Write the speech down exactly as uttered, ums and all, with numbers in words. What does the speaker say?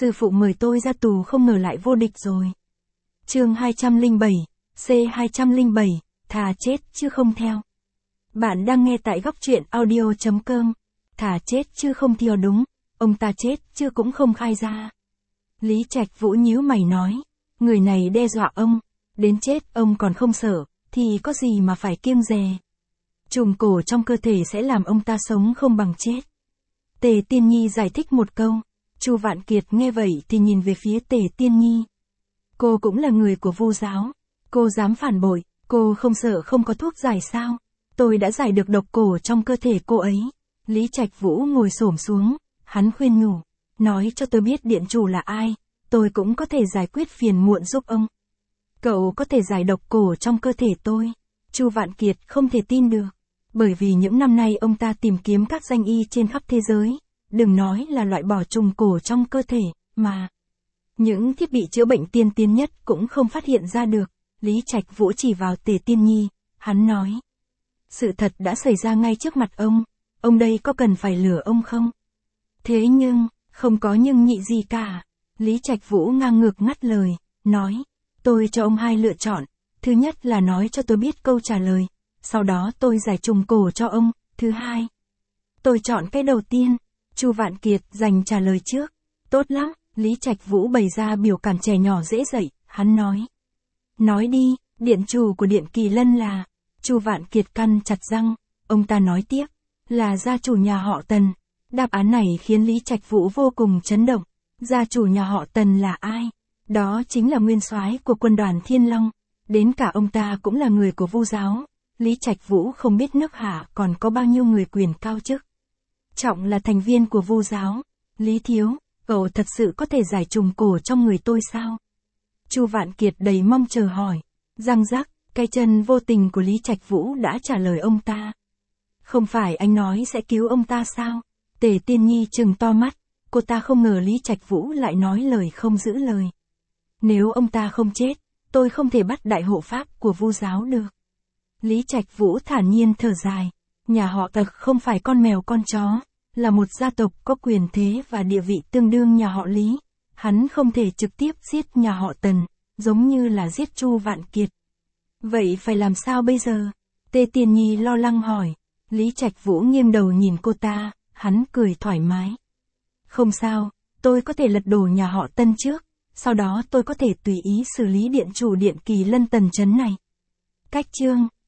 Sư phụ mời tôi ra tù không ngờ lại vô địch rồi. Chương hai trăm lẻ bảy, C hai trăm lẻ bảy, thà chết chứ không theo. Bạn đang nghe tại góc truyện audio chấm com. Thà chết chứ không theo đúng, ông ta chết chứ cũng không khai ra. Lý Trạch Vũ nhíu mày nói, người này đe dọa ông, đến chết ông còn không sợ, thì có gì mà phải kiêng dè. Trùm cổ trong cơ thể sẽ làm ông ta sống không bằng chết. Tề Tiên Nhi giải thích một câu. Chu Vạn Kiệt nghe vậy thì nhìn về phía Tề Tiên Nhi. Cô cũng là người của Vu giáo, cô dám phản bội, cô không sợ không có thuốc giải sao? Tôi đã giải được độc cổ trong cơ thể cô ấy. Lý Trạch Vũ ngồi xổm xuống, hắn khuyên nhủ, nói cho tôi biết điện chủ là ai, tôi cũng có thể giải quyết phiền muộn giúp ông. Cậu có thể giải độc cổ trong cơ thể tôi. Chu Vạn Kiệt không thể tin được, bởi vì những năm nay ông ta tìm kiếm các danh y trên khắp thế giới, đừng nói là loại bỏ trùng cổ trong cơ thể, mà những thiết bị chữa bệnh tiên tiến nhất cũng không phát hiện ra được. Lý Trạch Vũ chỉ vào Tề Tiên Nhi, hắn nói, sự thật đã xảy ra ngay trước mặt ông, ông đây có cần phải lừa ông không? Thế nhưng, không có nhưng nhị gì cả. Lý Trạch Vũ ngang ngược ngắt lời, nói, tôi cho ông hai lựa chọn, thứ nhất là nói cho tôi biết câu trả lời, sau đó tôi giải trùng cổ cho ông, thứ hai. Tôi chọn cái đầu tiên. Chu Vạn Kiệt giành trả lời trước. Tốt lắm, Lý Trạch Vũ bày ra biểu cảm trẻ nhỏ dễ dậy, hắn nói. Nói đi, điện chủ của Điện Kỳ Lân là. Chu Vạn Kiệt căn chặt răng, ông ta nói tiếp, là gia chủ nhà họ Tần. Đáp án này khiến Lý Trạch Vũ vô cùng chấn động. Gia chủ nhà họ Tần là ai? Đó chính là nguyên soái của quân đoàn Thiên Long. Đến cả ông ta cũng là người của Vu giáo. Lý Trạch Vũ không biết nước Hạ còn có bao nhiêu người quyền cao chức trọng là thành viên của Vu giáo. Lý thiếu, cậu thật sự có thể giải trùng cổ trong người tôi sao? Chu Vạn Kiệt đầy mong chờ hỏi. Răng rắc, cái chân vô tình của Lý Trạch Vũ đã trả lời ông ta. Không phải anh nói sẽ cứu ông ta sao? Tề Tiên Nhi trừng to mắt, cô ta không ngờ Lý Trạch Vũ lại nói lời không giữ lời. Nếu ông ta không chết, tôi không thể bắt đại hộ pháp của Vu giáo được. Lý Trạch Vũ thản nhiên thở dài, nhà họ Tần không phải con mèo con chó, là một gia tộc có quyền thế và địa vị tương đương nhà họ Lý. Hắn không thể trực tiếp giết nhà họ Tần, giống như là giết Chu Vạn Kiệt. Vậy phải làm sao bây giờ? Tề Tiên Nhi lo lắng hỏi. Lý Trạch Vũ nghiêng đầu nhìn cô ta, hắn cười thoải mái. Không sao, tôi có thể lật đổ nhà họ Tân trước, sau đó tôi có thể tùy ý xử lý điện chủ Điện Kỳ Lân Tần trấn này. Cách chương